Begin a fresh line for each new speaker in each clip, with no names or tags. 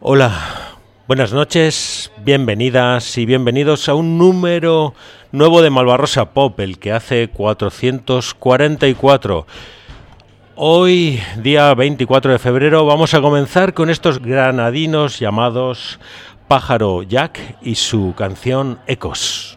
Hola, buenas noches, bienvenidas y bienvenidos a un número nuevo de Malvarrosa Pop, el que hace 444. Hoy, día 24 de febrero, vamos a comenzar con estos granadinos llamados Pájaro Jack y su canción Ecos.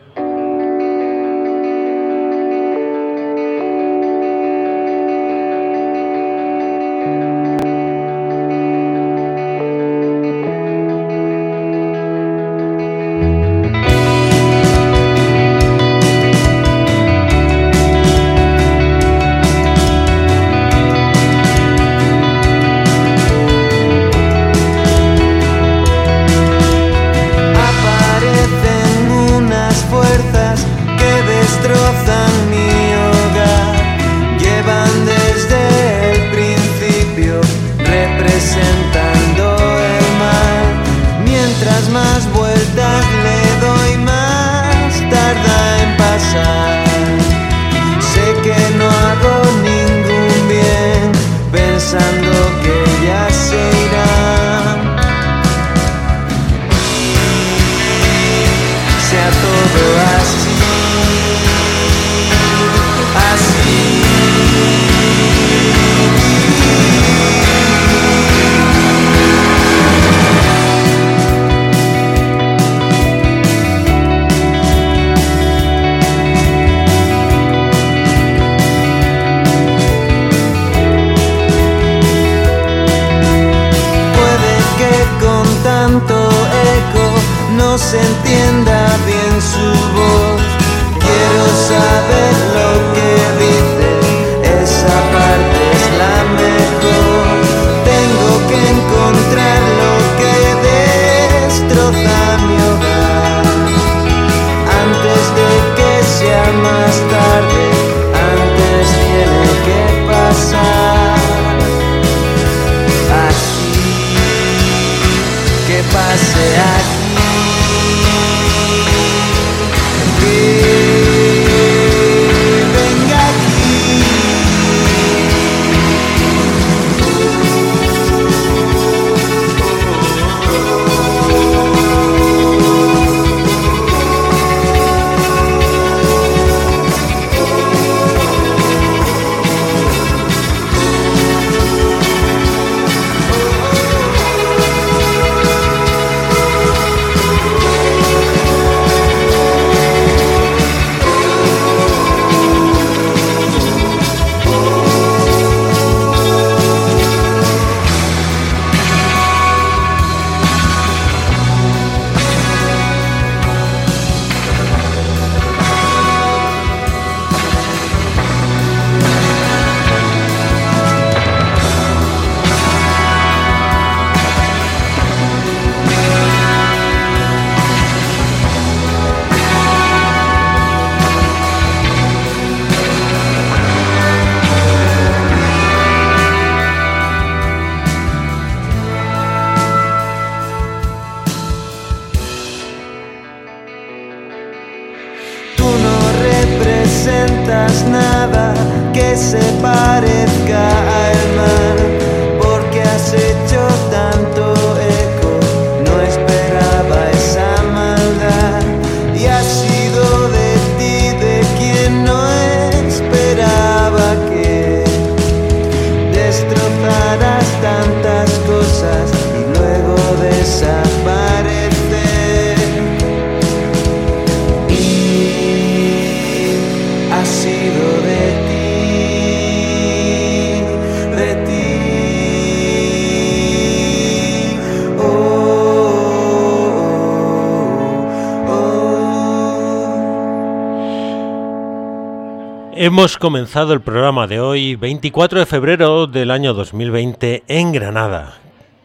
Hemos comenzado el programa de hoy, 24 de febrero del año 2020, en Granada,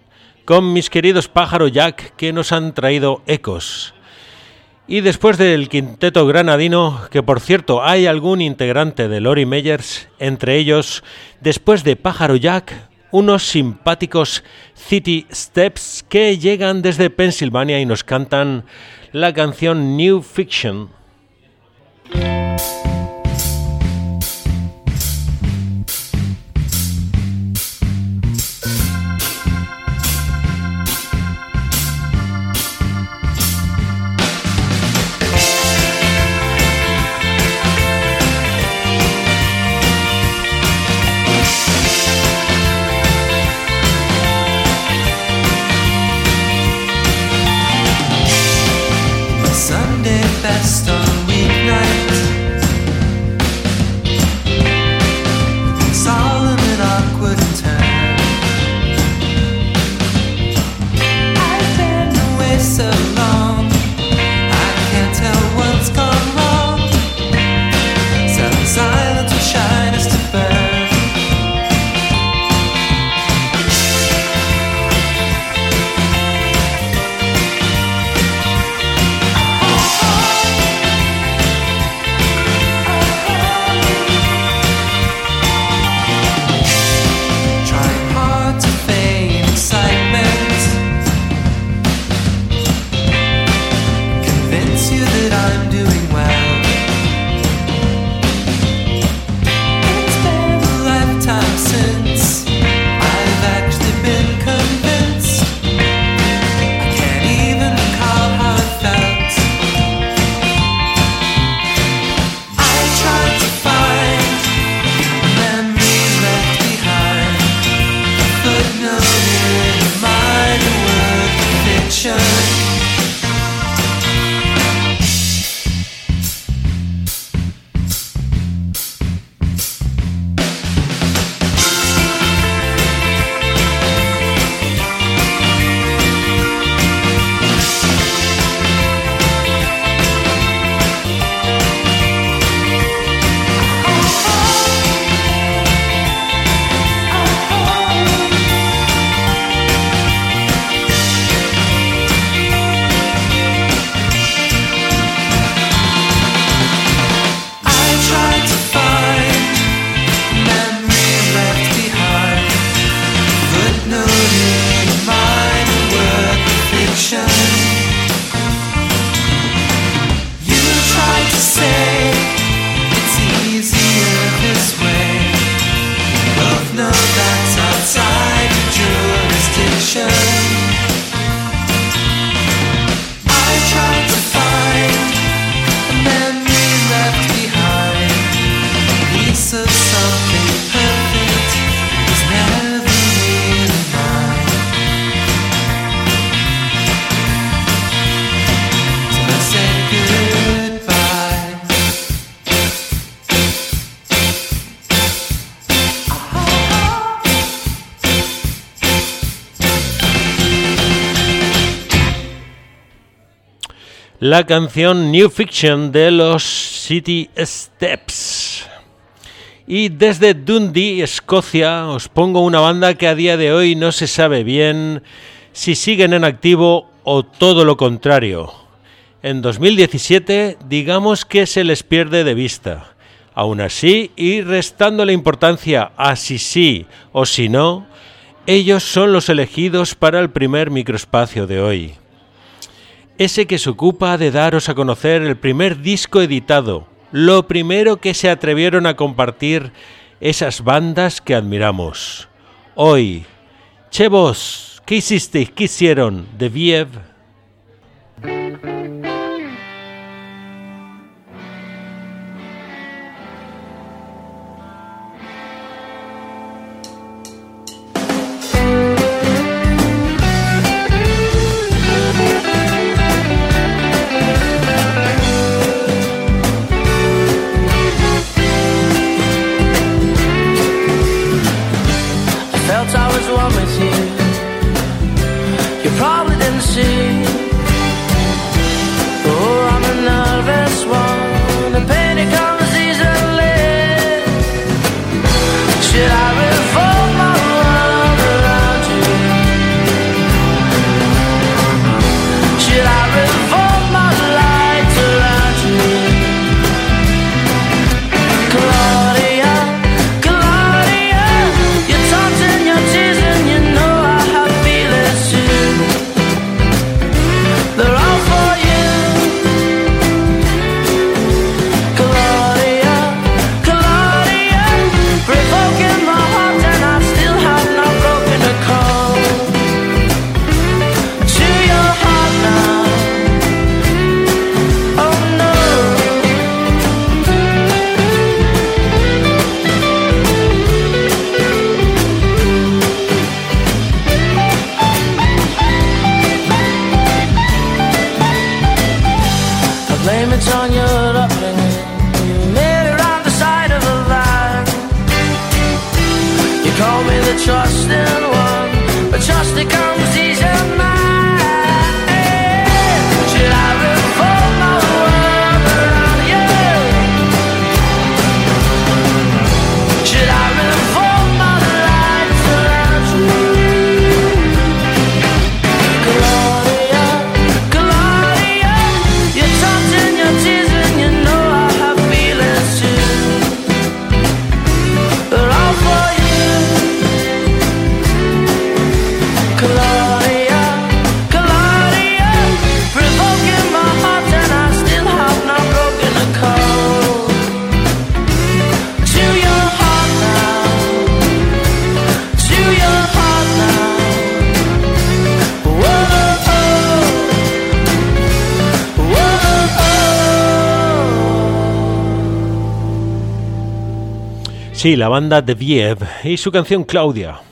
con mis queridos Pájaro Jack, que nos han traído Ecos. Y después del quinteto granadino, que por cierto hay algún integrante de Lori Meyers, entre ellos, después de Pájaro Jack, unos simpáticos City Steps que llegan desde Pensilvania y nos cantan la canción New Fiction. la canción New Fiction de los City Steps. Y desde Dundee, Escocia, os pongo una banda que a día de hoy no se sabe bien si siguen en activo o todo lo contrario. En 2017, digamos que se les pierde de vista. Aún así, y restándole importancia a si sí o si no, ellos son los elegidos para el primer microespacio de hoy. Ese que se ocupa de daros a conocer el primer disco editado, lo primero que se atrevieron a compartir esas bandas que admiramos. Hoy, che vos, ¿qué hicisteis? ¿Qué hicieron? The Viev. Sí, la banda The Viev y su canción Claudia.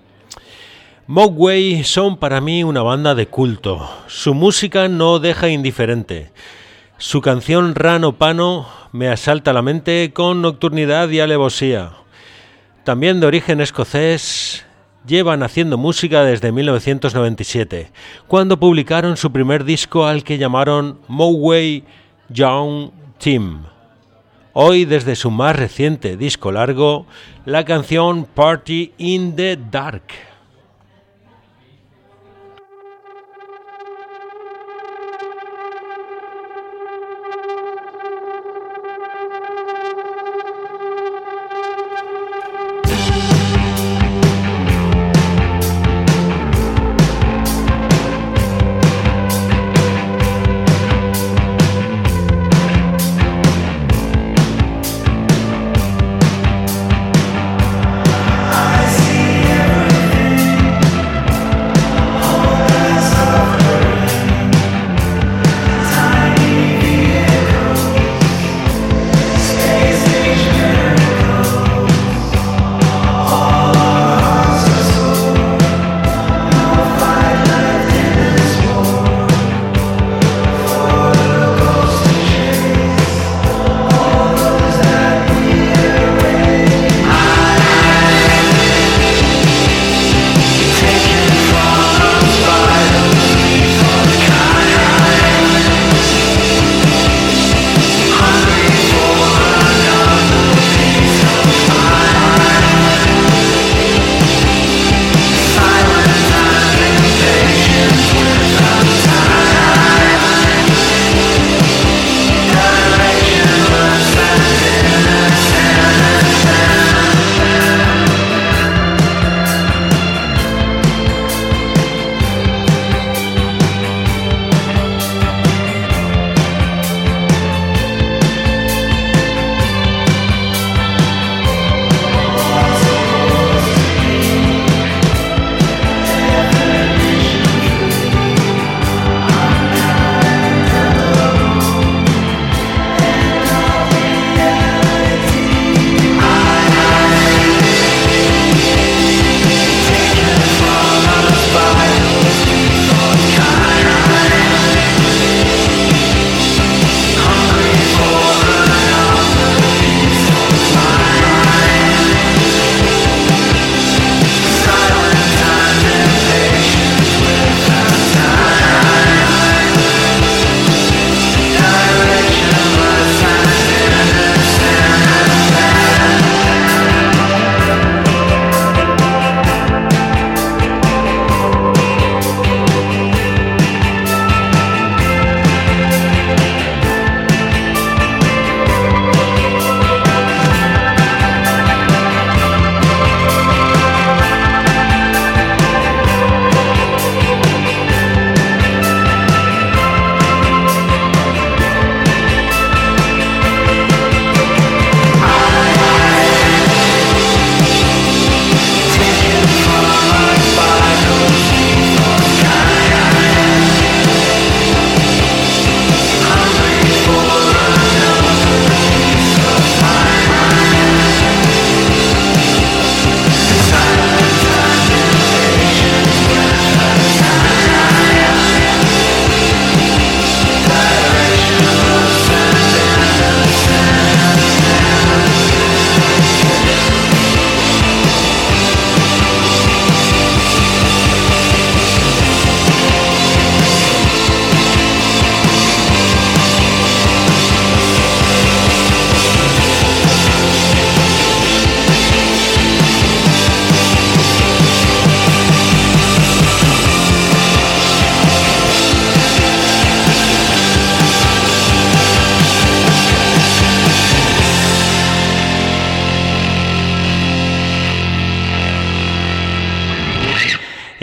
Mogwai son para mí una banda de culto. Su música no deja indiferente. Su canción Rano Pano me asalta la mente con nocturnidad y alevosía. También de origen escocés, llevan haciendo música desde 1997, cuando publicaron su primer disco al que llamaron Mogwai Young Team. Hoy, desde su más reciente disco largo, la canción Party in the Dark.
I see everything.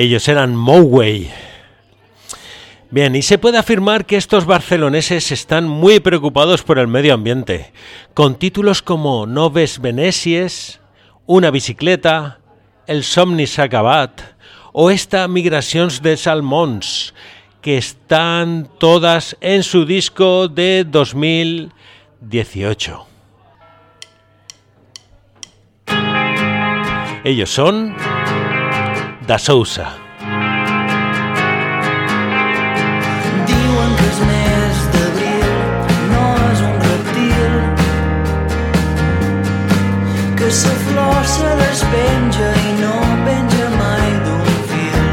Ellos eran Moway. Bien, y se puede afirmar que estos barceloneses están muy preocupados por el medio ambiente, con títulos como Noves Venècies, Una bicicleta, El somni s'ha acabat o esta Migracions de Salmons, que están todas en su disco de 2018. Ellos son Da Sousa.
Diuen que és mes d'abril, no és un reptil, que sa flor se despenja i no penja mai d'un fil.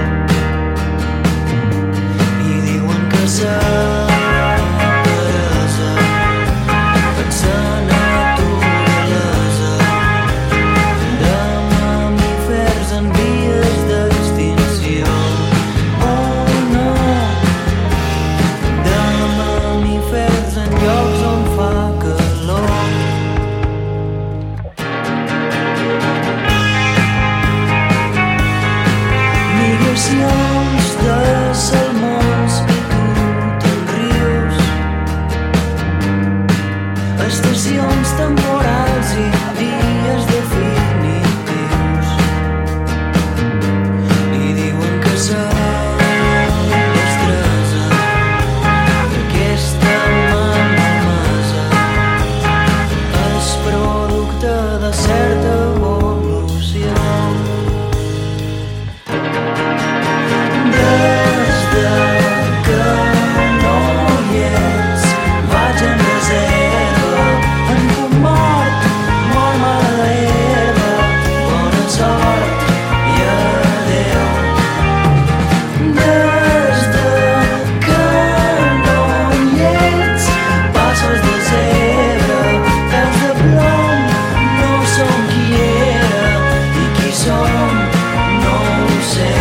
I diuen que sa peresa en sa naturalesa de mamífers en vies d'extinció. Oh no, de mamífers en llocs on fa calor. Migracions de salmons perdut en rius, estacions temporals i dies definitius. I diuen que sa destresa d'aquesta malmesa és producte de certa evolució. Des de que no hi ets, vaig en reserva, en punt mort, mort mala herba, bona sort i adeu. Des de que no hi ets, passos de zebra, peus de plom, no som qui era i qui som, no ho sé.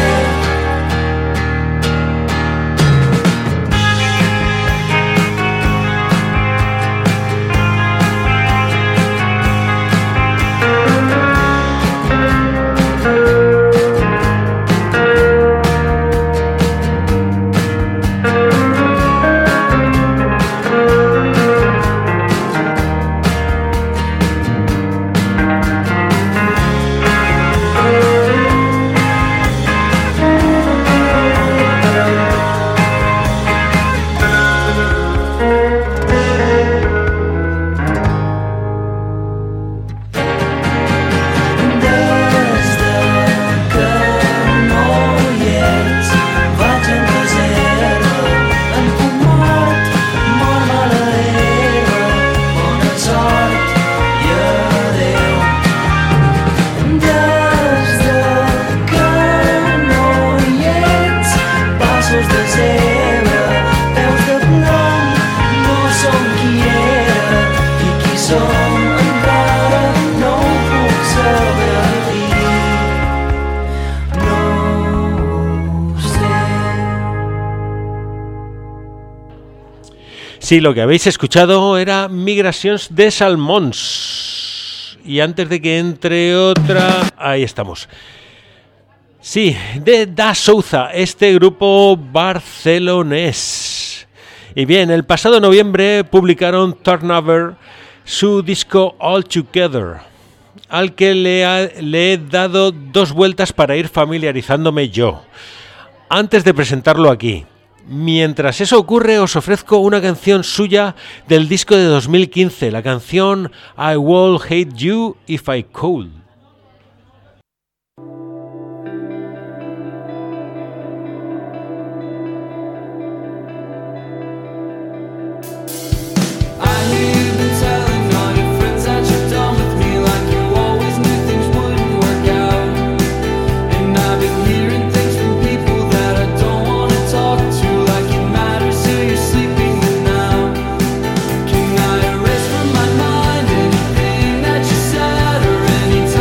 Des de que no hi ets, vaig en reserva, en punt mort, mort mala herba, bona sort i adeu. Des de que no hi ets, passos de zebra, peus de plom, no som qui era i qui som, encara no ho puc saber dir. No ho sé.
Sí, lo que habéis escuchado era Migracions de Salmons. Y antes de que entre otra... Ahí estamos. Sí, de Da Sousa, este grupo barcelonés. Y bien, el pasado noviembre publicaron Turnover su disco All Together, al que le he dado 2 vueltas para ir familiarizándome yo, antes de presentarlo aquí. Mientras eso ocurre, os ofrezco una canción suya del disco de 2015, la canción I Will Hate You If I Could.
Anytime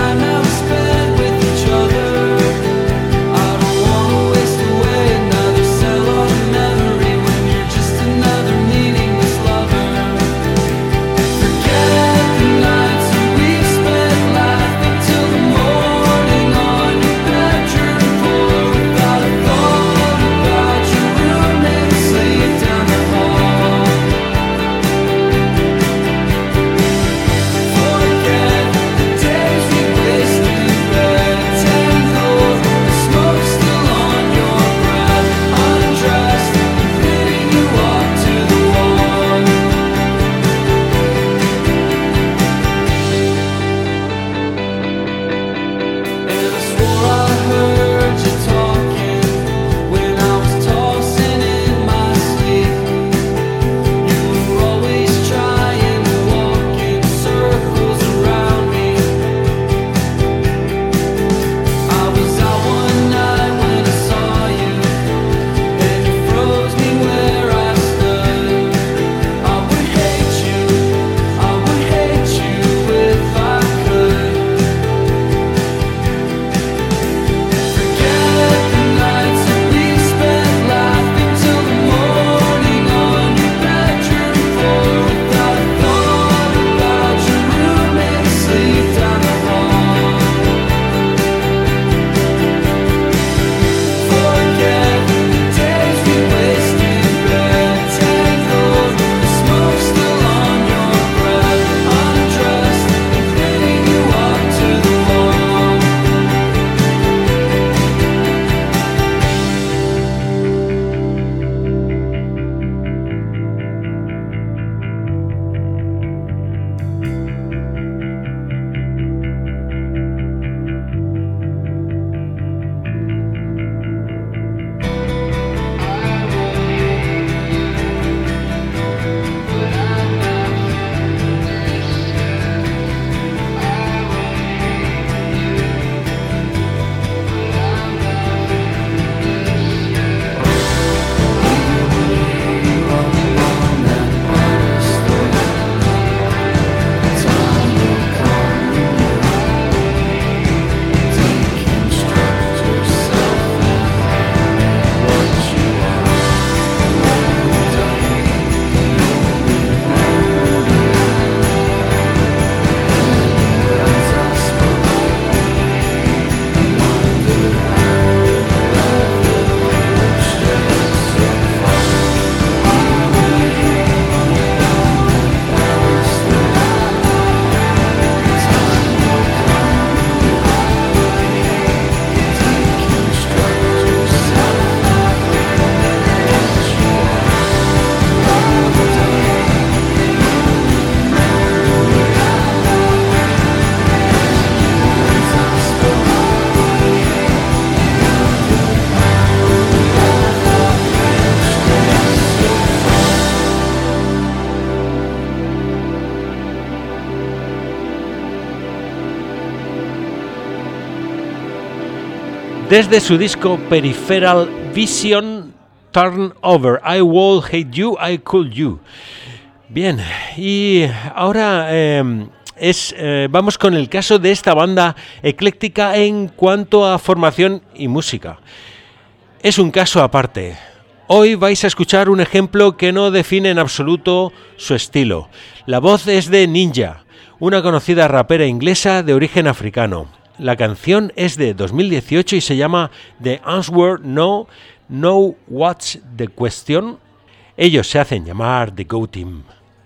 desde su disco Peripheral Vision Turn Over, I Will Hate You, I Could You. Bien, y ahora vamos con el caso de esta banda ecléctica en cuanto a formación y música. Es un caso aparte. Hoy vais a escuchar un ejemplo que no define en absoluto su estilo. La voz es de Ninja, una conocida rapera inglesa de origen africano. La canción es de 2018 y se llama The Answer No, Know What's the Question. Ellos se hacen llamar The Go Team.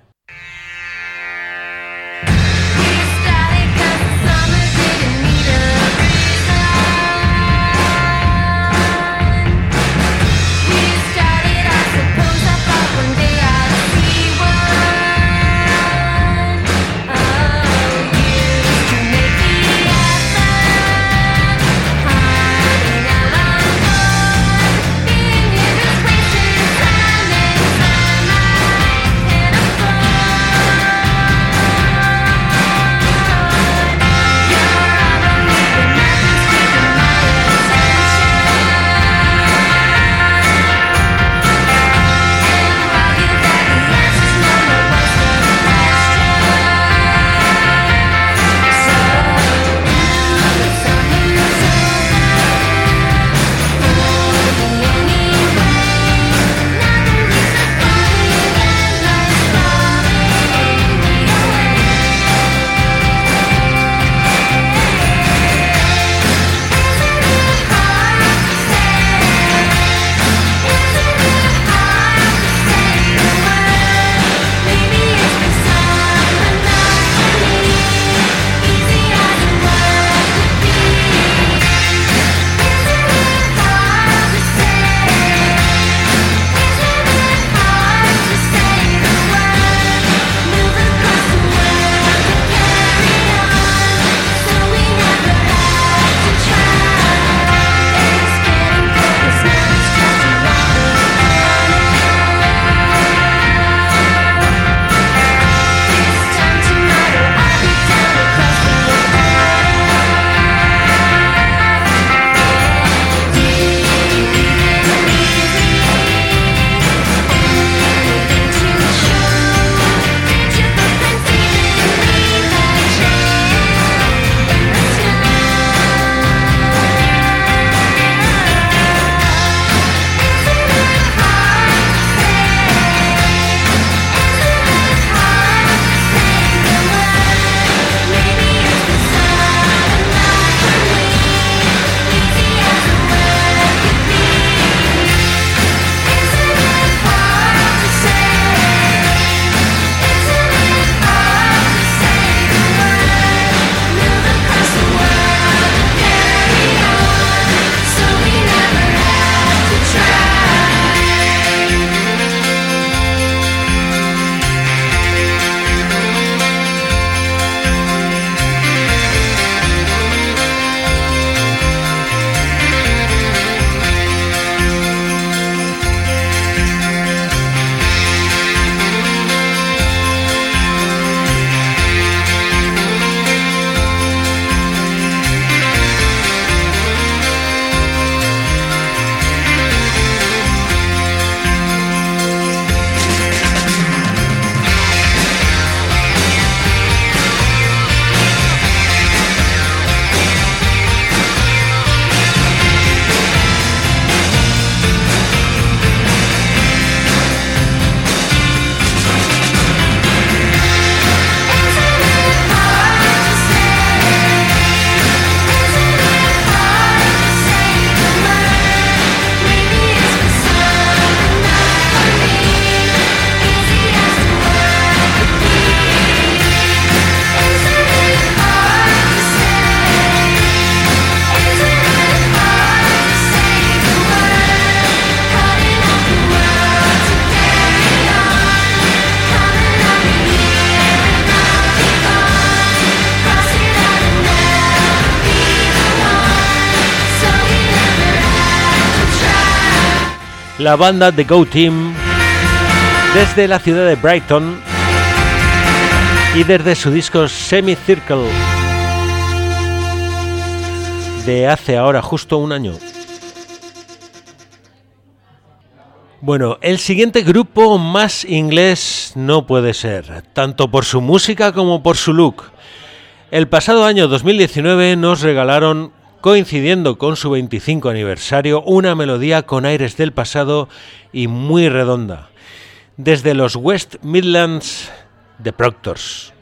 la banda The Go Team desde la ciudad de Brighton y desde su disco Semicircle. de hace ahora justo un año. Bueno, el siguiente grupo más inglés no puede ser, tanto por su música como por su look. El pasado año 2019 nos regalaron, coincidiendo con su 25 aniversario, una melodía con aires del pasado y muy redonda. Desde los West Midlands, The Proctors.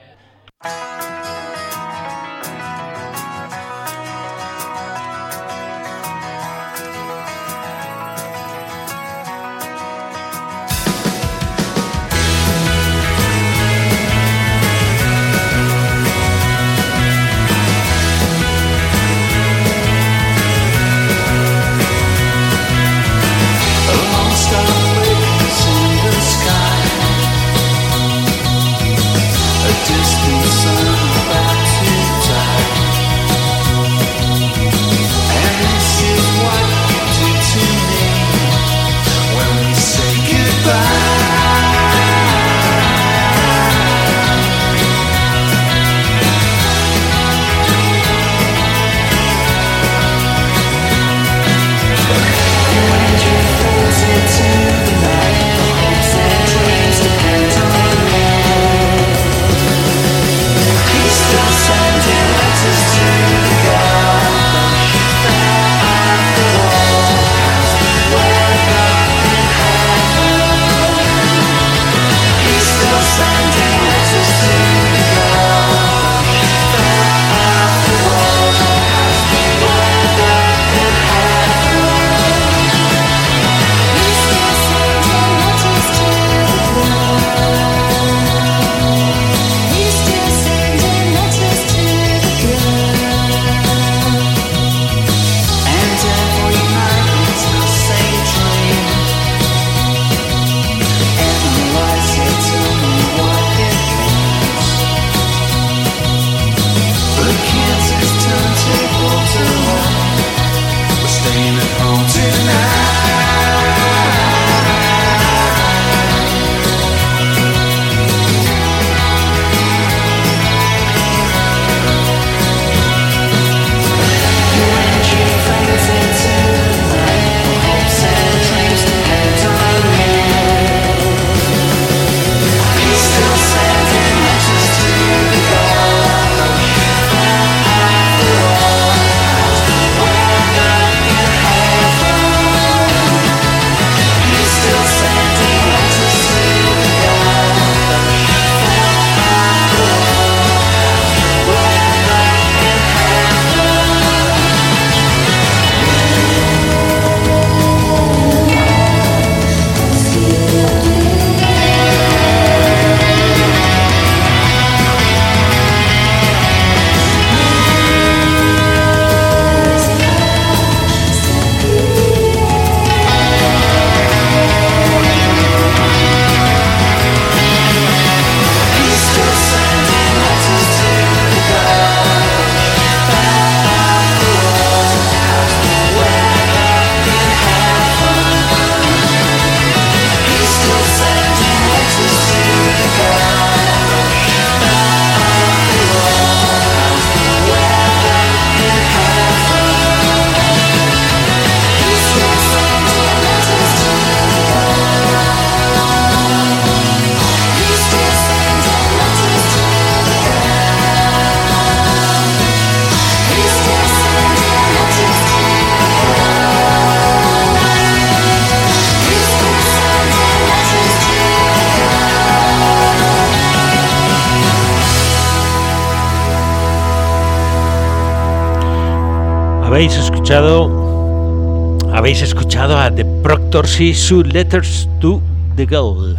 Habéis escuchado a The Proctors y su Letters to the Girl.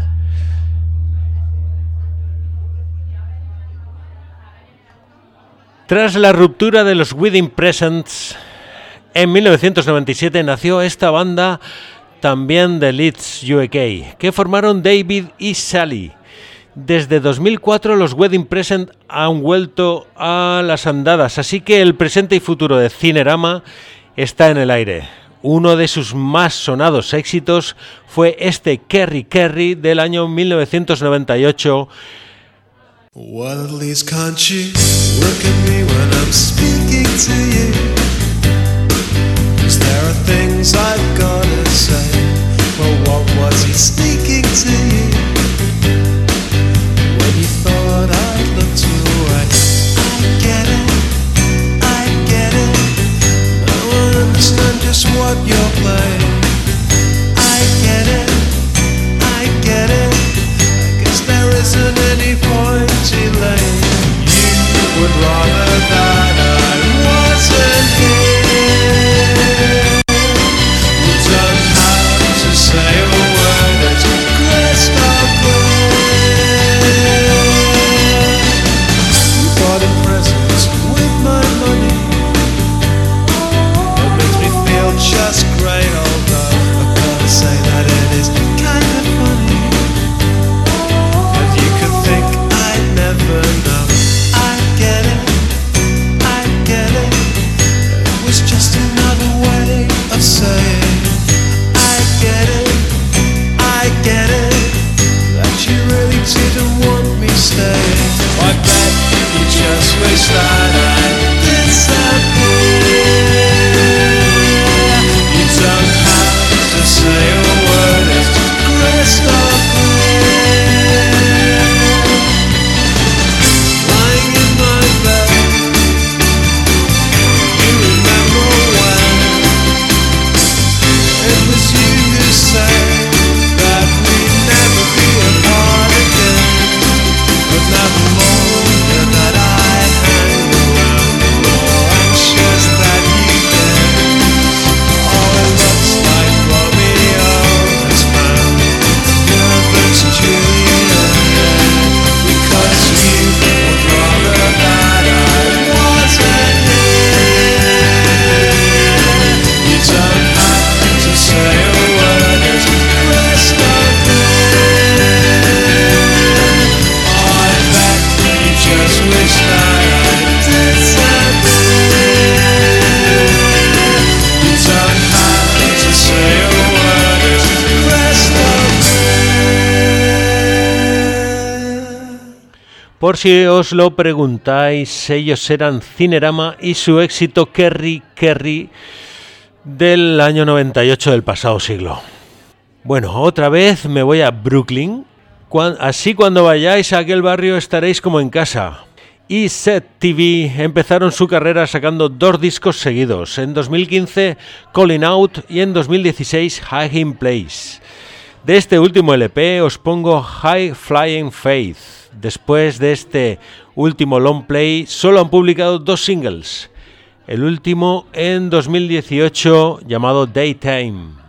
Tras la ruptura de los Wedding Presents, en 1997 nació esta banda también de Leeds, UK, que formaron David y Sally. Desde 2004 los Wedding Present han vuelto a las andadas, así que el presente y futuro de Cinerama está en el aire. Uno de sus más sonados éxitos fue este Kerry Kerry del año 1998.
Well, at least can't you look at me when I'm speaking to you? There are things I've gotta say. Well, what was he speaking to you when you thought I'd looked away? I get it, now I understand just what you're playing. I get it, I guess there isn't any point delaying. You would rather that I wasn't here. You don't have to say a word, it's crystal clear. You bought in presents with my money. It makes me feel just great, although I've gotta say that it is kind of funny. And you could think I'd never know. I get it, it was just another way of saying I get it, that you really didn't want me staying. I bet you just wish that I disappear. You don't have to say a word, it's crystal clear. Lying in my bed, you remember when it was you who said that we'd never be apart again. But never more that I hang around, the more anxious that you get. Oh, it looks like Romeo has found nervous Juliet, because you would rather that I wasn't here. You don't have to say a word, it's crystal clear. I bet you just wish that I disappeared. You don't have to say a word, it's crystal clear.
Por si os lo preguntáis, ellos eran Cinerama y su éxito Kerry del año 98 del pasado siglo. Bueno, otra vez me voy a Brooklyn, así cuando vayáis a aquel barrio estaréis como en casa. Y Set TV empezaron su carrera sacando 2 discos seguidos, en 2015 Calling Out y en 2016 Hiding Place. De este último LP os pongo High Flying Faith. Después de este último long play solo han publicado 2 singles. El último en 2018 llamado Daytime.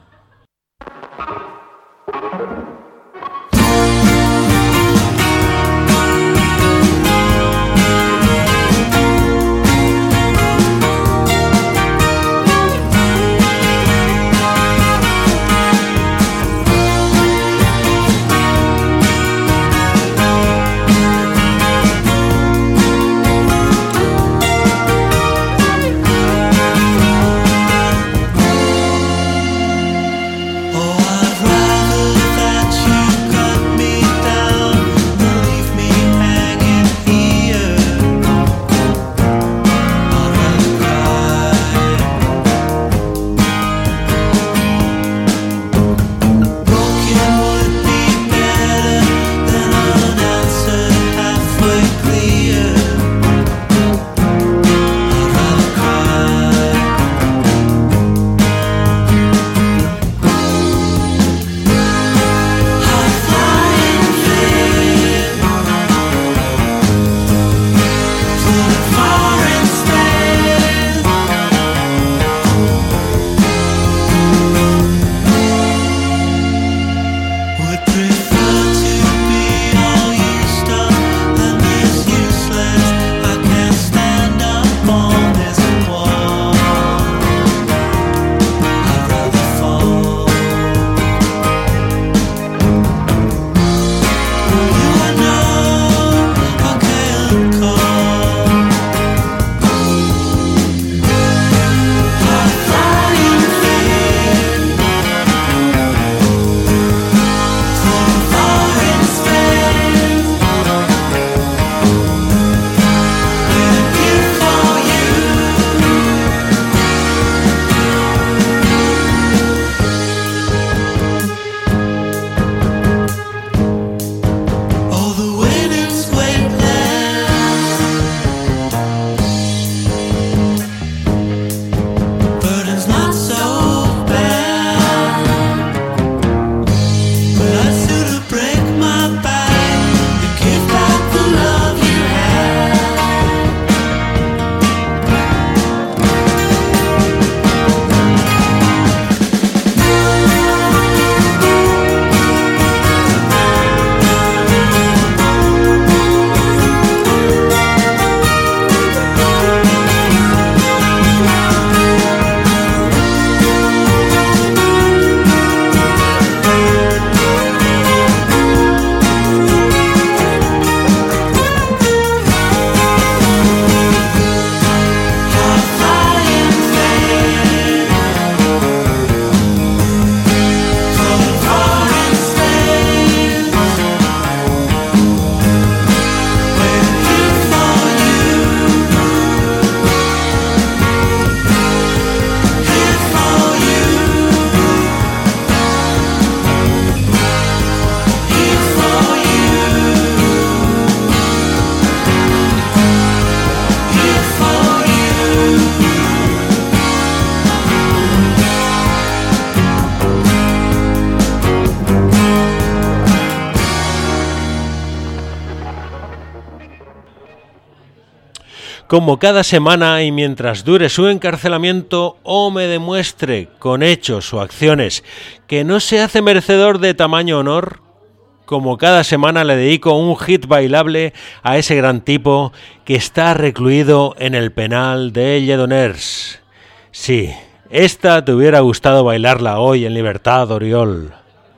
Como cada semana y mientras dure su encarcelamiento o me demuestre con hechos o acciones que no se hace merecedor de tamaño honor, como cada semana le dedico un hit bailable a ese gran tipo que está recluido en el penal de Lledoners. Sí, esta te hubiera gustado bailarla hoy en libertad, Oriol.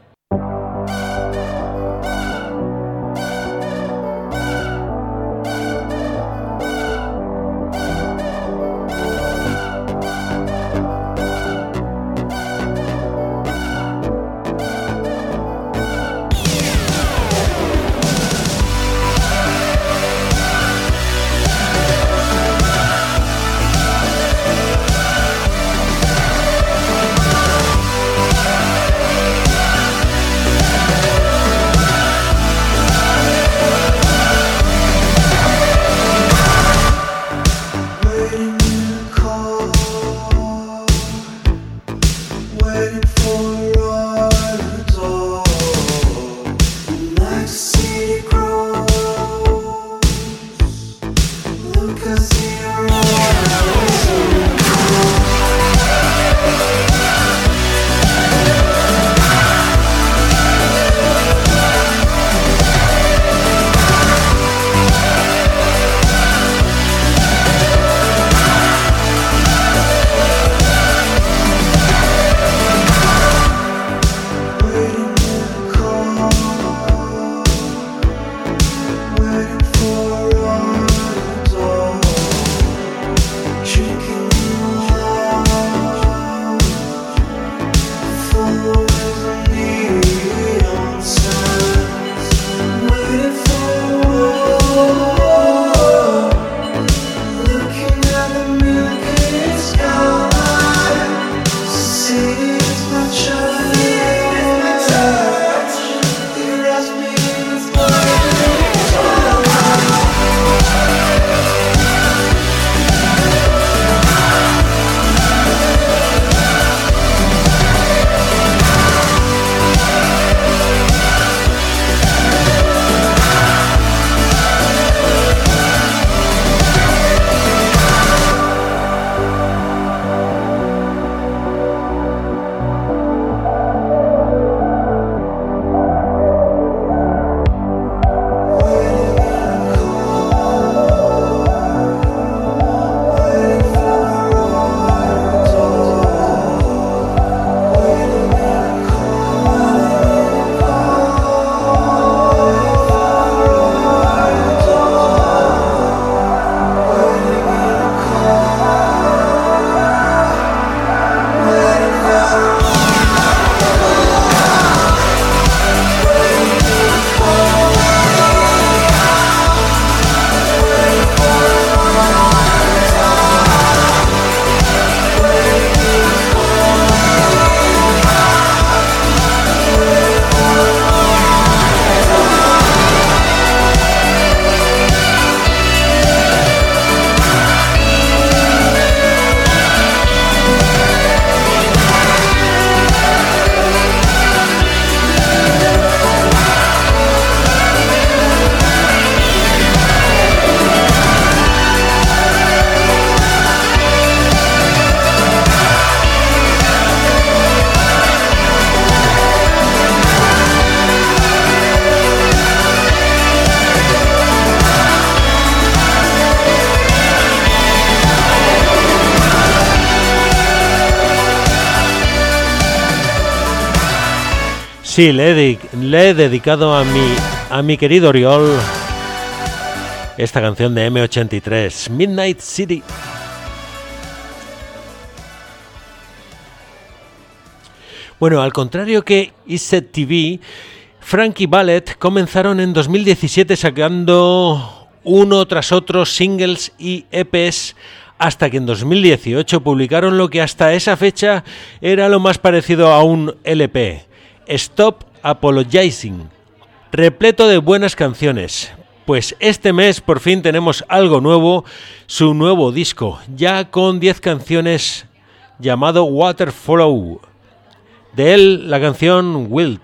Sí, le he dedicado a mi querido Oriol esta canción de M83, Midnight City. Bueno, al contrario que Iset TV, Frankie Ballet comenzaron en 2017 sacando uno tras otro singles y EPs, hasta que en 2018 publicaron lo que hasta esa fecha era lo más parecido a un LP, Stop Apologizing, repleto de buenas canciones. Pues este mes por fin tenemos algo nuevo, su nuevo disco, ya con 10 canciones, llamado Waterflow. De él la canción Wild.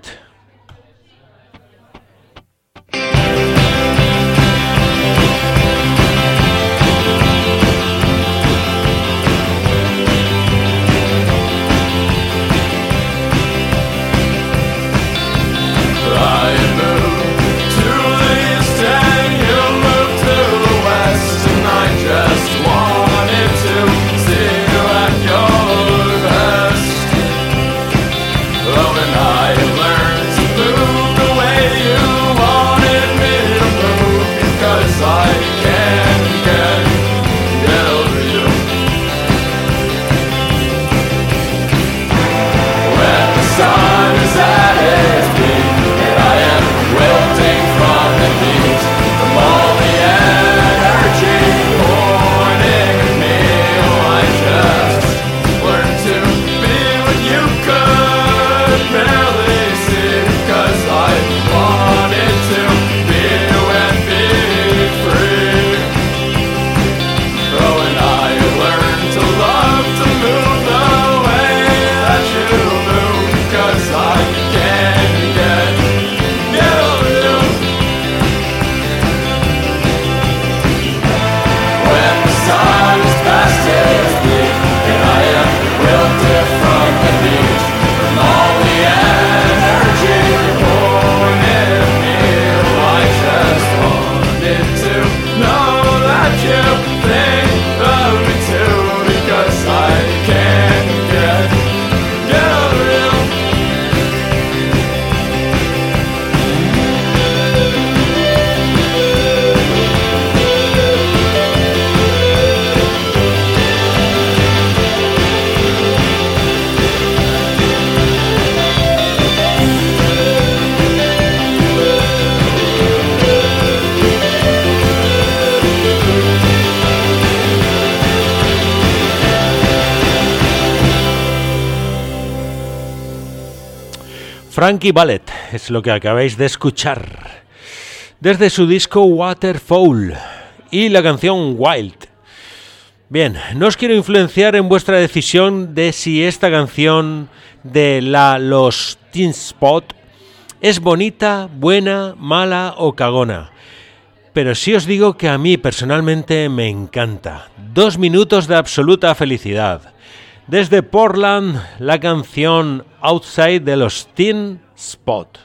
Frankie Ballet es lo que acabáis de escuchar desde su disco Waterfall y la canción Wild. Bien, no os quiero influenciar en vuestra decisión de si esta canción de Los Teen Spot es bonita, buena, mala o cagona. Pero sí os digo que a mí personalmente me encanta. 2 minutos de absoluta felicidad. Desde Portland, la canción Outside de los Teen Spot.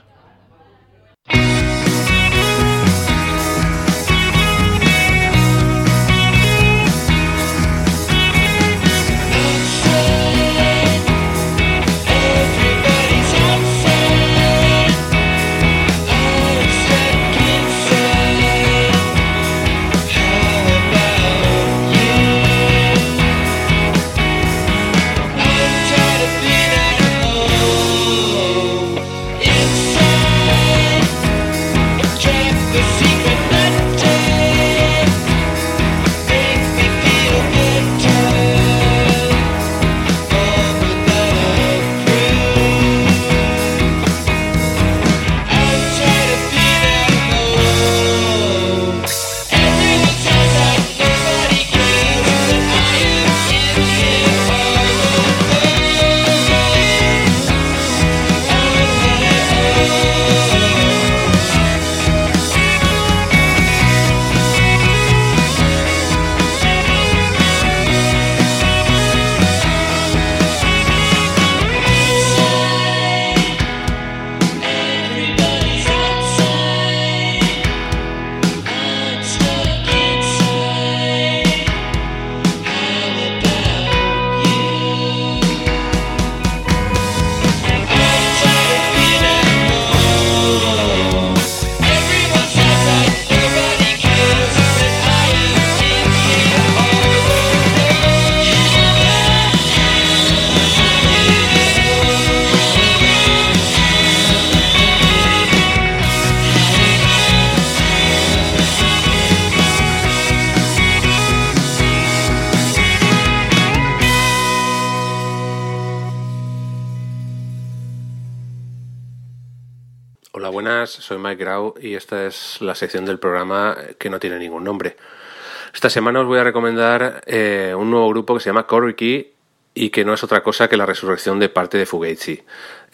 Hola, buenas, soy Mike Grau y esta es la sección del programa que no tiene ningún nombre. Esta semana os voy a recomendar un nuevo grupo que se llama Corky y que no es otra cosa que la resurrección de parte de Fugazi.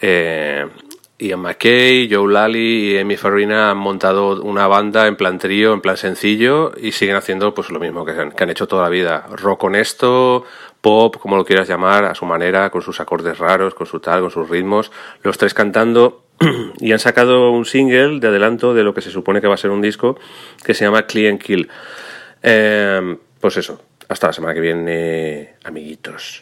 Ian MacKaye, Joe Lally y Amy Farina han montado una banda en plan trío, en plan sencillo, y siguen haciendo pues lo mismo que han hecho toda la vida. Rock honesto, pop, como lo quieras llamar, a su manera, con sus acordes raros, con su tal, con sus ritmos, los tres cantando. Y han sacado un single de adelanto de lo que se supone que va a ser un disco que se llama Clean and Kill. Pues eso, hasta la semana que viene, amiguitos.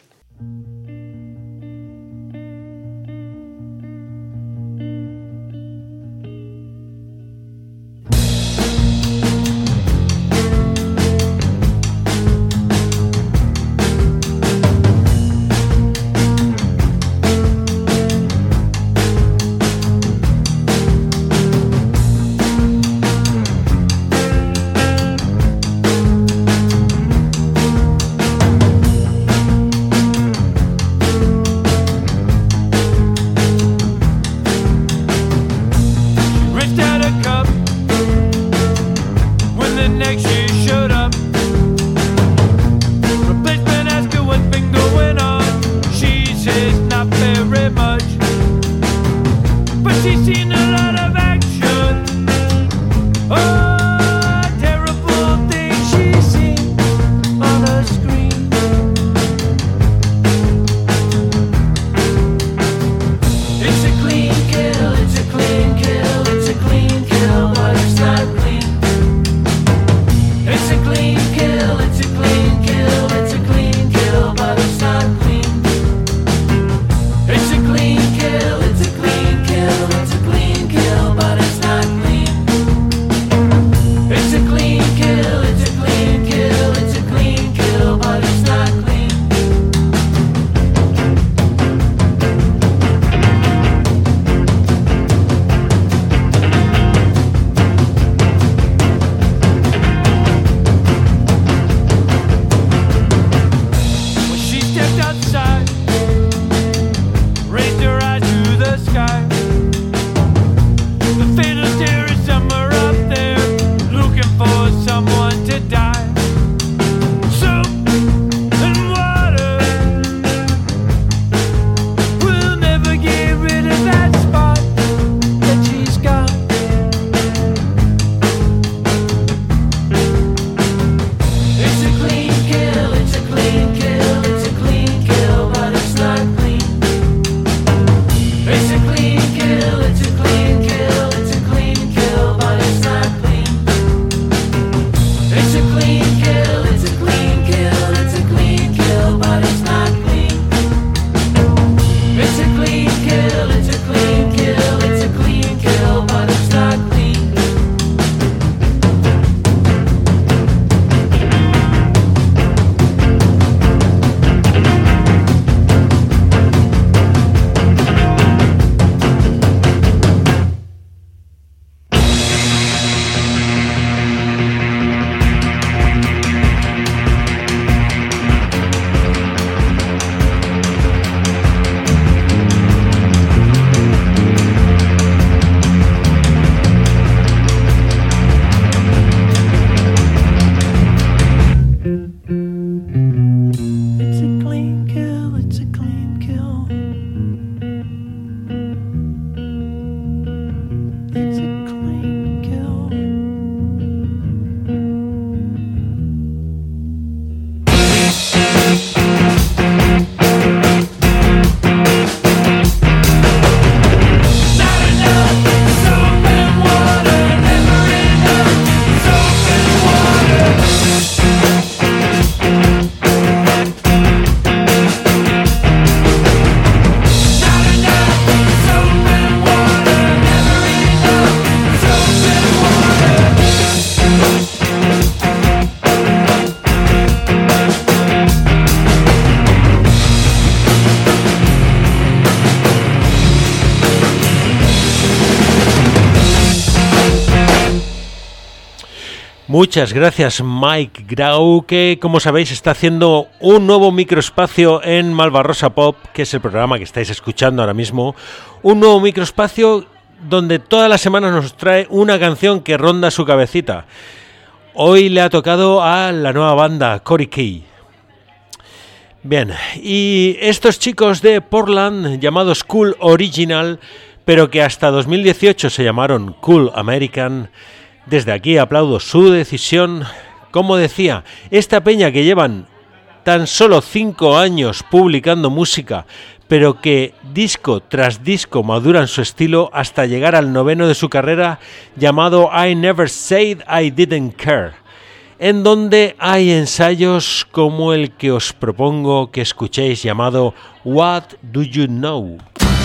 Muchas gracias Mike Grau, que como sabéis está haciendo un nuevo microespacio en Malvarrosa Pop, que es el programa que estáis escuchando ahora mismo. Un nuevo microespacio donde todas las semanas nos trae una canción que ronda su cabecita. Hoy le ha tocado a la nueva banda Cory Key. Bien, y estos chicos de Portland llamados Cool Original, pero que hasta 2018 se llamaron Cool American, desde aquí aplaudo su decisión. Como decía, esta peña que llevan tan solo 5 años publicando música, pero que disco tras disco maduran su estilo hasta llegar al 9º de su carrera, llamado I Never Said I Didn't Care, en donde hay ensayos como el que os propongo que escuchéis, llamado What Do You Know?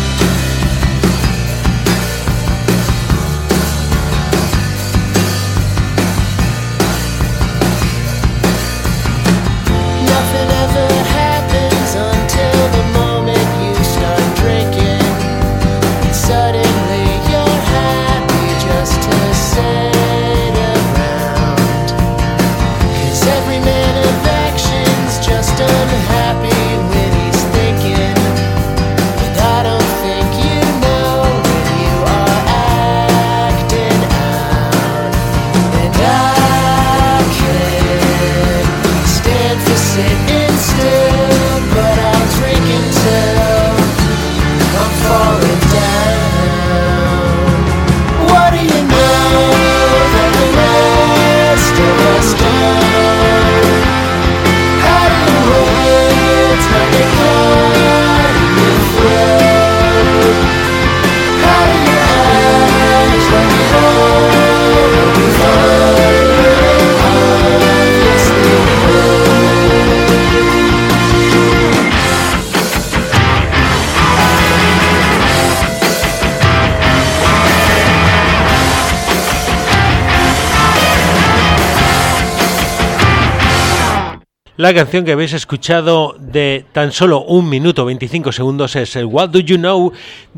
La canción que habéis escuchado de tan solo 1 minuto 25 segundos es el What Do You Know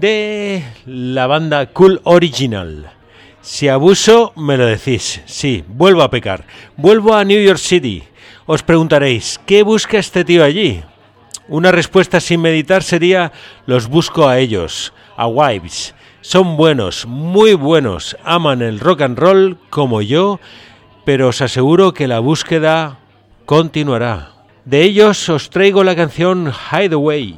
de la banda Cool Original. Si abuso, me lo decís. Sí, vuelvo a pecar. Vuelvo a New York City. Os preguntaréis, ¿qué busca este tío allí? Una respuesta sin meditar sería, los busco a ellos, a Wives. Son buenos, muy buenos, aman el rock and roll como yo, pero os aseguro que la búsqueda continuará. De ellos os traigo la canción Hideaway.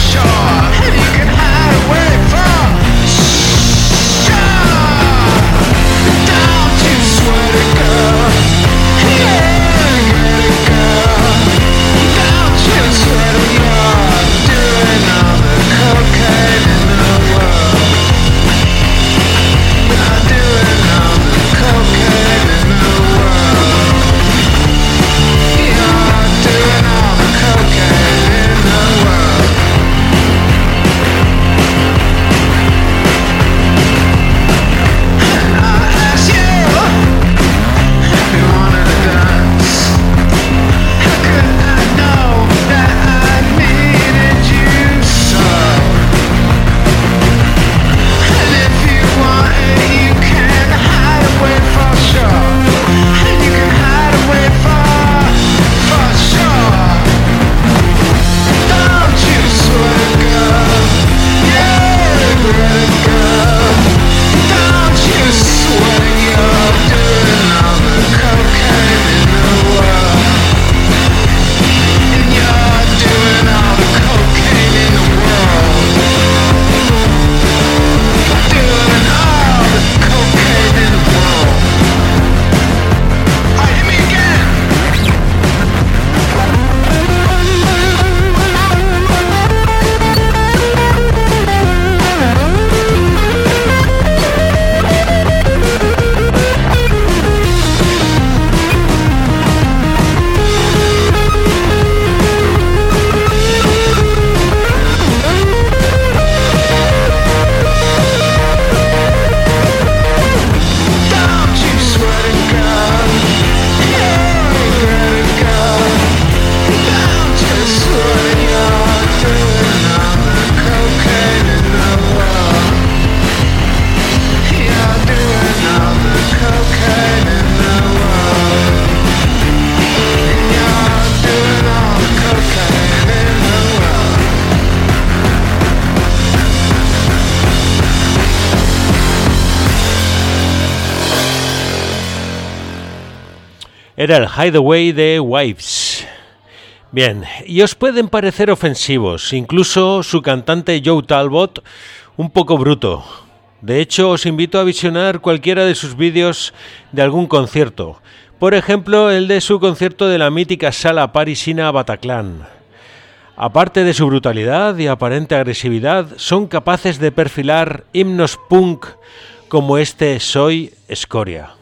Sure.
Era el Hideaway de Wives. Bien, y os pueden parecer ofensivos, incluso su cantante Joe Talbot, un poco bruto. De hecho, os invito a visionar cualquiera de sus vídeos de algún concierto. Por ejemplo, el de su concierto de la mítica sala parisina Bataclan. Aparte de su brutalidad y aparente agresividad, son capaces de perfilar himnos punk como este Soy Escoria.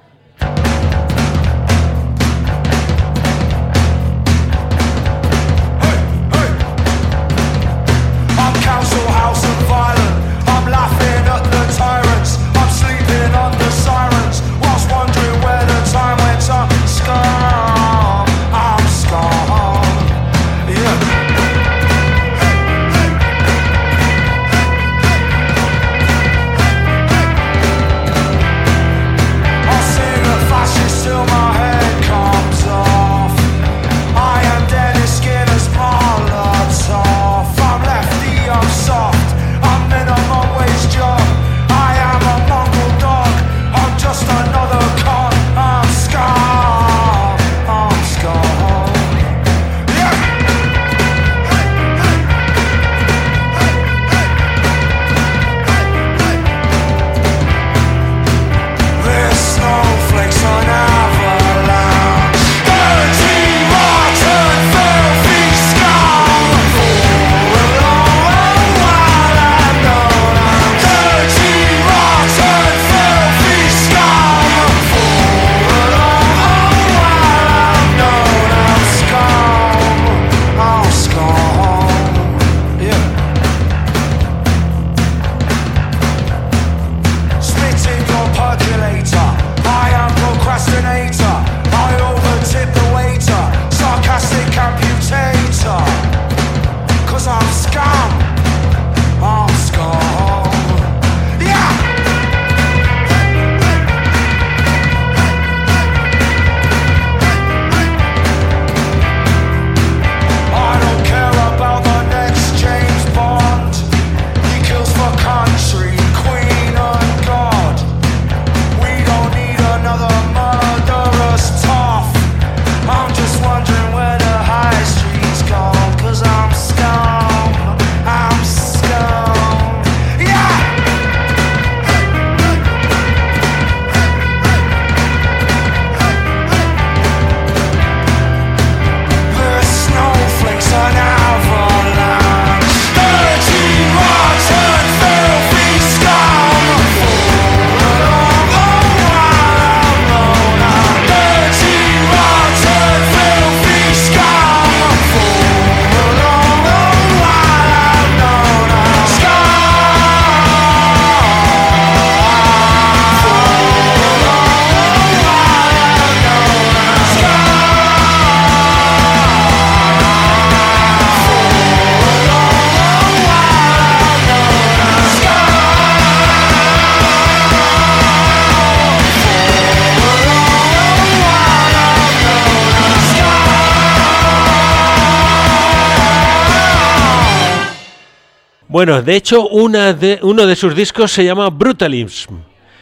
Bueno, de hecho, uno de sus discos se llama Brutalismo.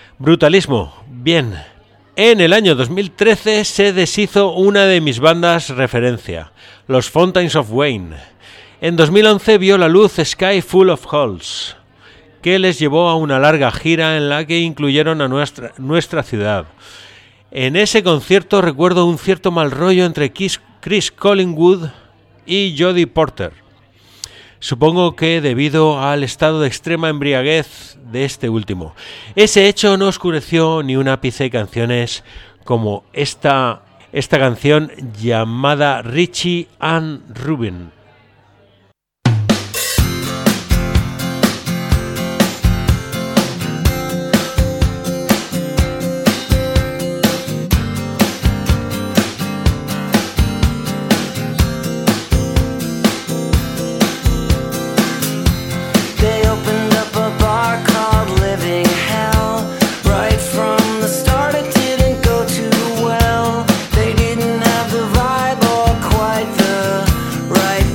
Bien, en el año 2013 se deshizo una de mis bandas referencia, los Fountains of Wayne. En 2011 vio la luz Sky Full of Holes, que les llevó a una larga gira en la que incluyeron a nuestra ciudad. En ese concierto recuerdo un cierto mal rollo entre Chris Collingwood y Jodie Porter. Supongo que debido al estado de extrema embriaguez de este último. Ese hecho no oscureció ni un ápice de canciones como esta canción llamada Richie and Rubin.
Right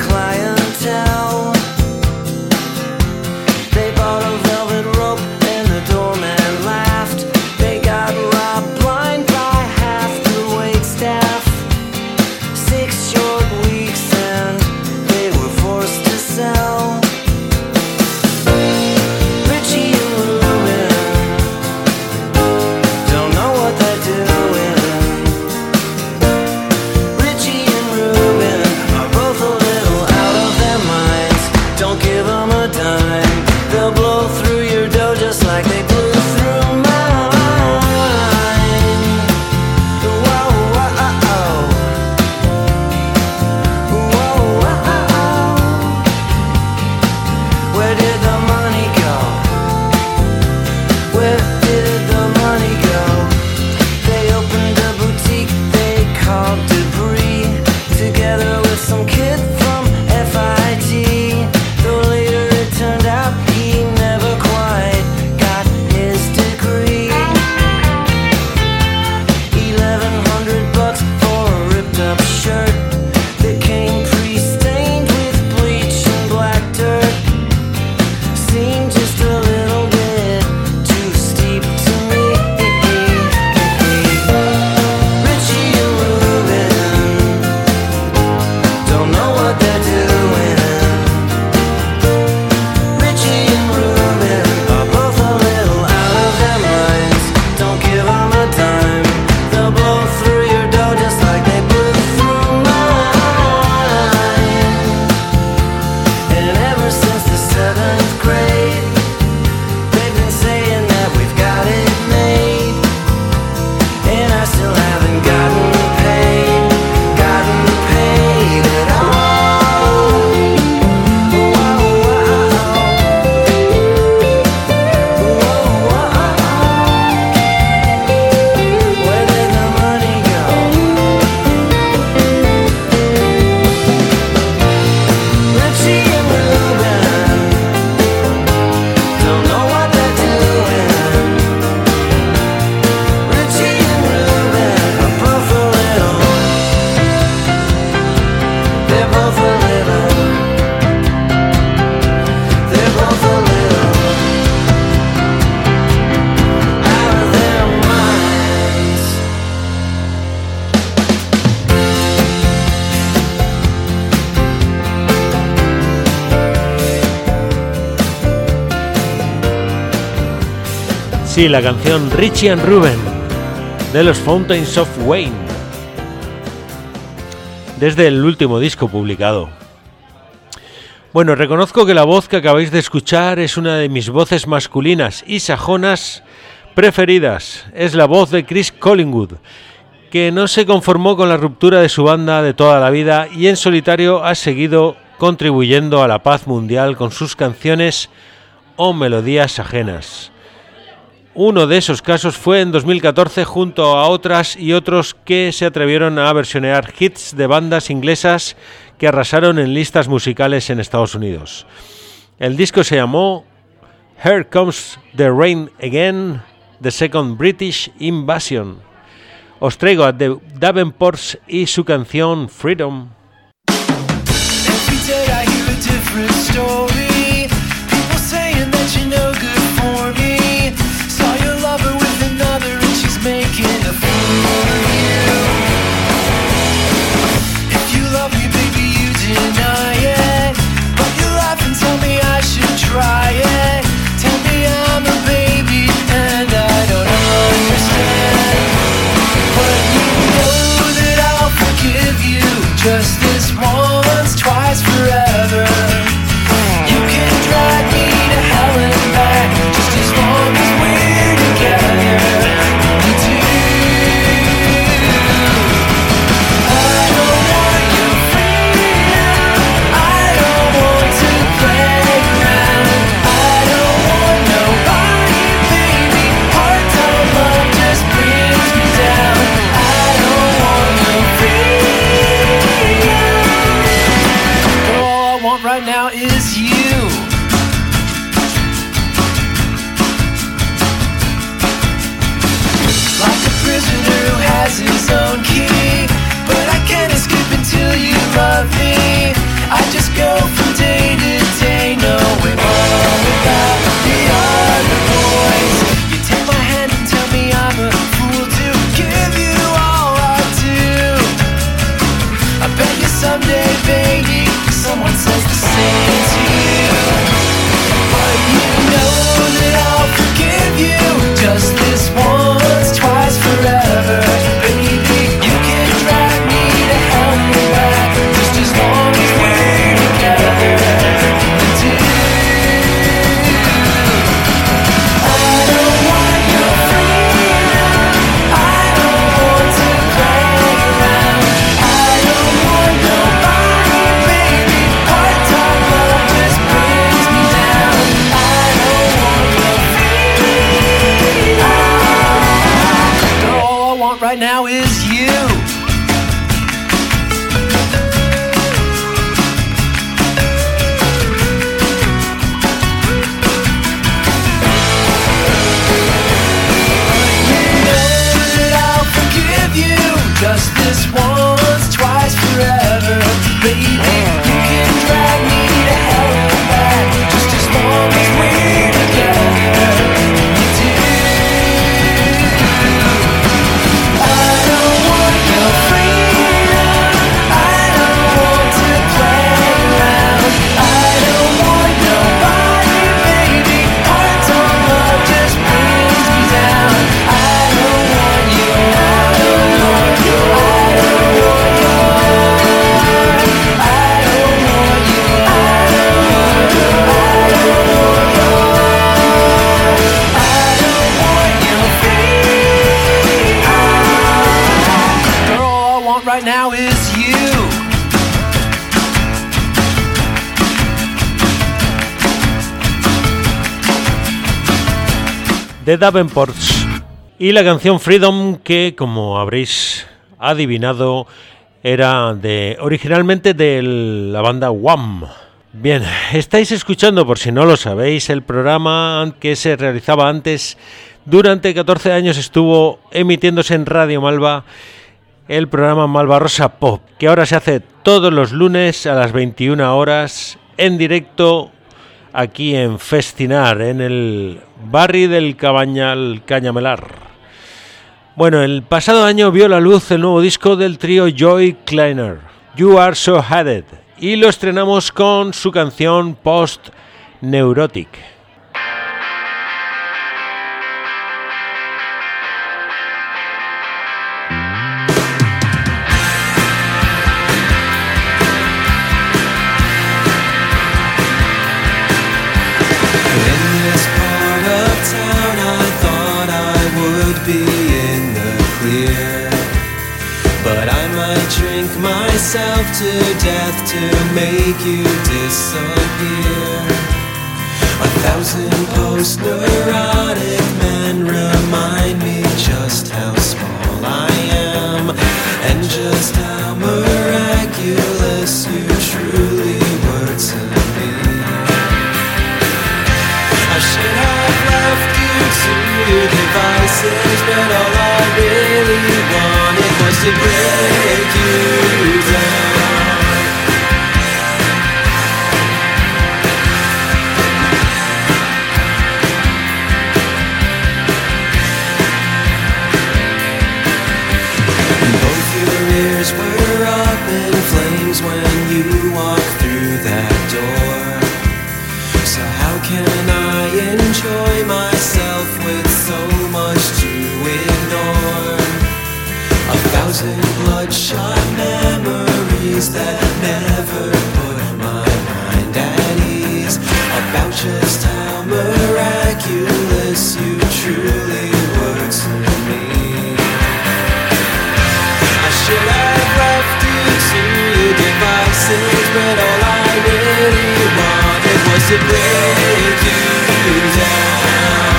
Sí, la canción Richie and Ruben de los Fountains of Wayne, desde el último disco publicado. Bueno, reconozco que la voz que acabáis de escuchar es una de mis voces masculinas y sajonas preferidas. Es la voz de Chris Collingwood, que no se conformó con la ruptura de su banda de toda la vida y en solitario ha seguido contribuyendo a la paz mundial con sus canciones o melodías ajenas. Uno de esos casos fue en 2014 junto a otras y otros que se atrevieron a versionear hits de bandas inglesas que arrasaron en listas musicales en Estados Unidos. El disco se llamó Here Comes the Rain Again, The Second British Invasion. Os traigo a The Davenports y su canción Freedom.
Every day I hear a different story. People saying that you're no good for me. Saw your lover with another and she's making a fool of you. If you love me, baby, you deny it. But you laugh and tell me I should try it. Tell me I'm a baby and I don't understand. But you know that I'll forgive you just this once, twice, forever. You can drag me to hell and back just as long as we're together. You do. I don't want your freedom. I don't want to play around. I don't want nobody, baby. Part-time love just brings me down. I don't want your freedom. All I want right now is you. Like a prisoner who has his own key, but I can't escape until you love me. I just go from day to day, knowing all about the other boys. You take my hand and tell me I'm a fool to give you all I do. I bet you someday, baby, someone says the same to you. But you know that I'll forgive you just this once, twice, forever. Baby, you can drag me to hell and back just as long as we're together. You do. I don't want your freedom. I don't want to play around. I don't want nobody, baby. Part-time love just brings me down. I don't want your freedom. All I want right now is you. I'll forgive you just this once, twice, forever. Baby, you can drag me to hell and back just as long as we're together. You do. I don't want your freedom. I don't want to play around. I don't want nobody, baby. Part-time love just brings me down. I don't want you. I don't want you. I don't want you. I don't want you. I don't want you. I don't want you. I don't want your freedom. Girl, all I want right now is you.
The Davenports y la canción Freedom, que como habréis adivinado era originalmente de la banda Wham. Bien, estáis escuchando, por si no lo sabéis, el programa que se realizaba antes. Durante 14 años estuvo emitiéndose en Radio Malva el programa Malvarrosa Pop, que ahora se hace todos los lunes a las 21 horas en directo aquí en Festinar, en el barri del Cañamelar. Bueno, el pasado año vio la luz el nuevo disco del trío Joy Kleiner, You Are So Headed, y lo estrenamos con su canción Post Neurotic.
drink myself to death to make you disappear. 1,000 post-neurotic men remind me just how small I am, and just how miraculous you truly were to me. I should have left you to your devices, but all I really wanted was to break you down. Were up in flames when you walked through that door. So how can I enjoy myself with so much to ignore? 1,000 bloodshot memories that never put my mind at ease, about just how miraculous you truly were to me. Should have left you to your devices, but all I really wanted was to break you down.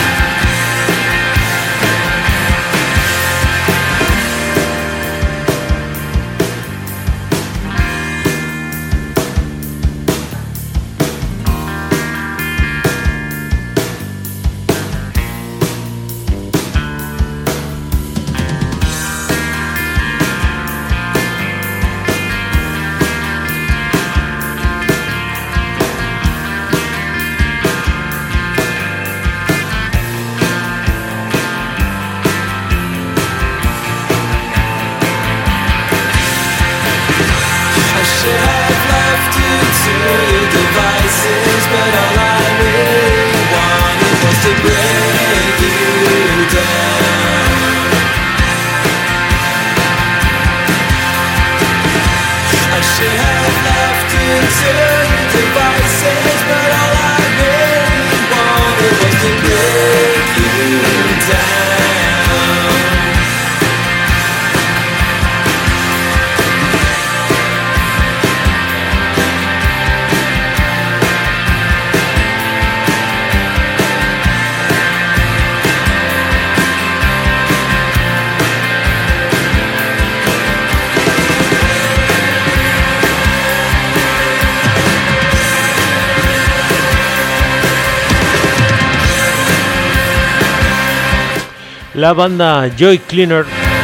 La banda Joy Cleaner,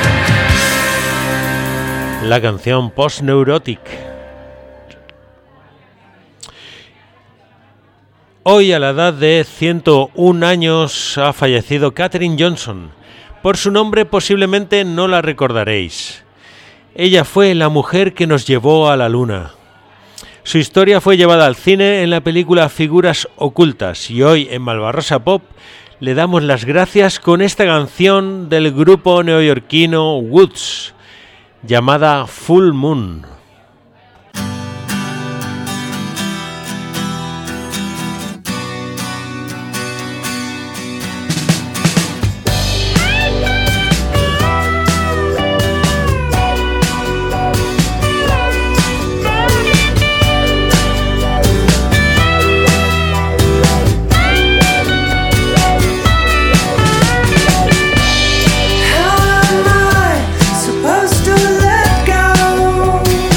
la canción Post Neurotic. Hoy, a la edad de 101 años, ha fallecido Katherine Johnson. Por su nombre posiblemente no la recordaréis. Ella fue la mujer que nos llevó a la luna. Su historia fue llevada al cine en la película Figuras Ocultas, y hoy en Malvarrosa Pop le damos las gracias con esta canción del grupo neoyorquino Woods, llamada Full Moon.
How am I supposed to let go?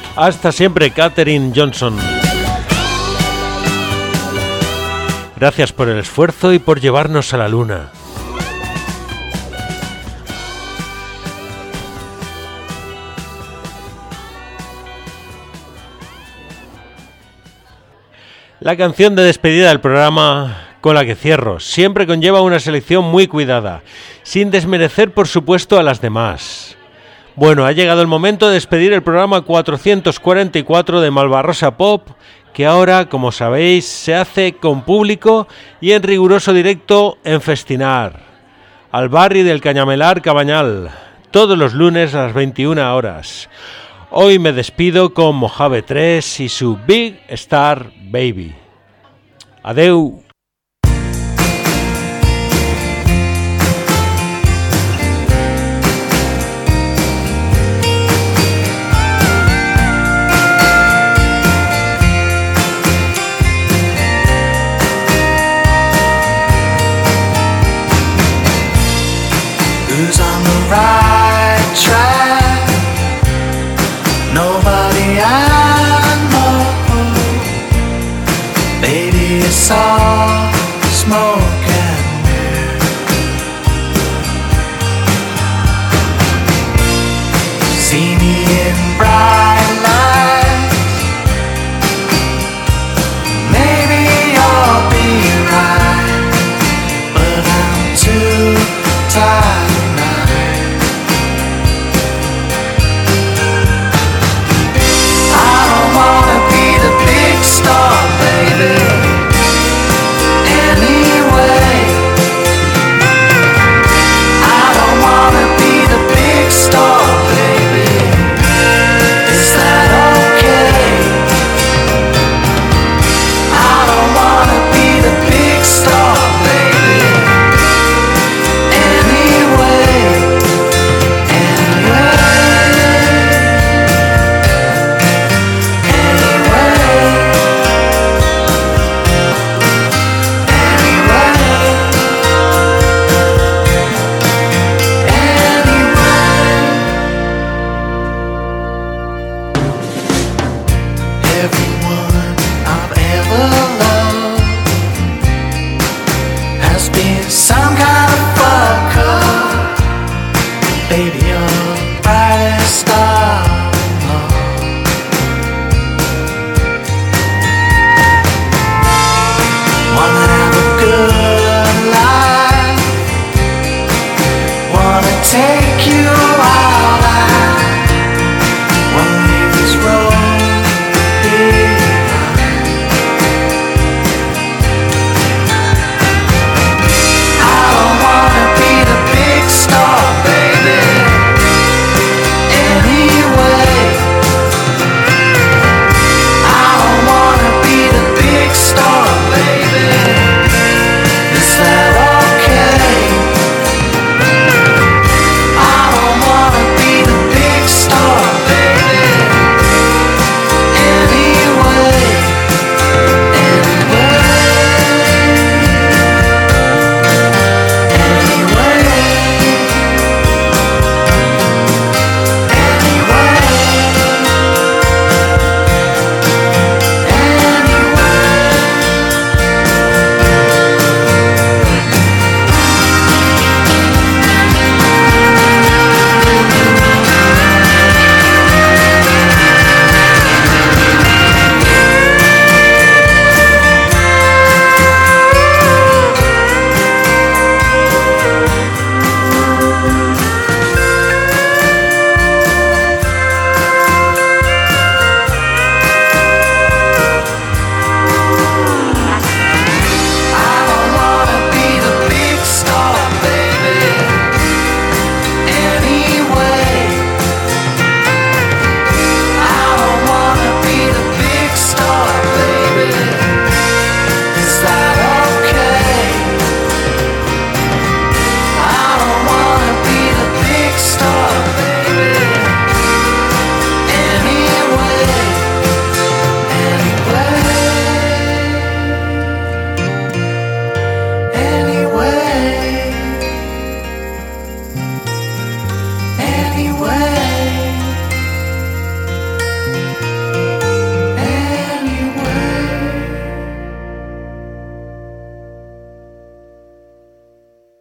Hasta siempre, Katherine Johnson. Gracias por el esfuerzo y por llevarnos a la luna. La canción de despedida del programa con la que cierro siempre conlleva una selección muy cuidada, sin desmerecer por supuesto a las demás. Bueno, ha llegado el momento de despedir el programa 444 de Malvarrosa Pop, que ahora, como sabéis, se hace con público y en riguroso directo en Festinar, al barri del Cañamelar Cabañal, todos los lunes a las 21 horas. Hoy me despido con Mojave 3 y su Big Star Baby. Adeu.
Who's on the right track? Nobody I know. Baby, it's all smoke and mirror. See me in bright lights. Maybe I'll be right, but I'm too tired. Star, baby. Anyway, I don't wanna be the big star, baby. Is that okay? I don't wanna be the big star, baby. Anyway, some kind of fuck up. Baby, you're the brightest star. Wanna have a good life. Wanna take you out. I wanna leave this road behind. I don't wanna be the big star, baby. Anyway, I don't wanna be the big star, baby. Is that okay? I don't wanna be the big star, baby. Anyway, anyway.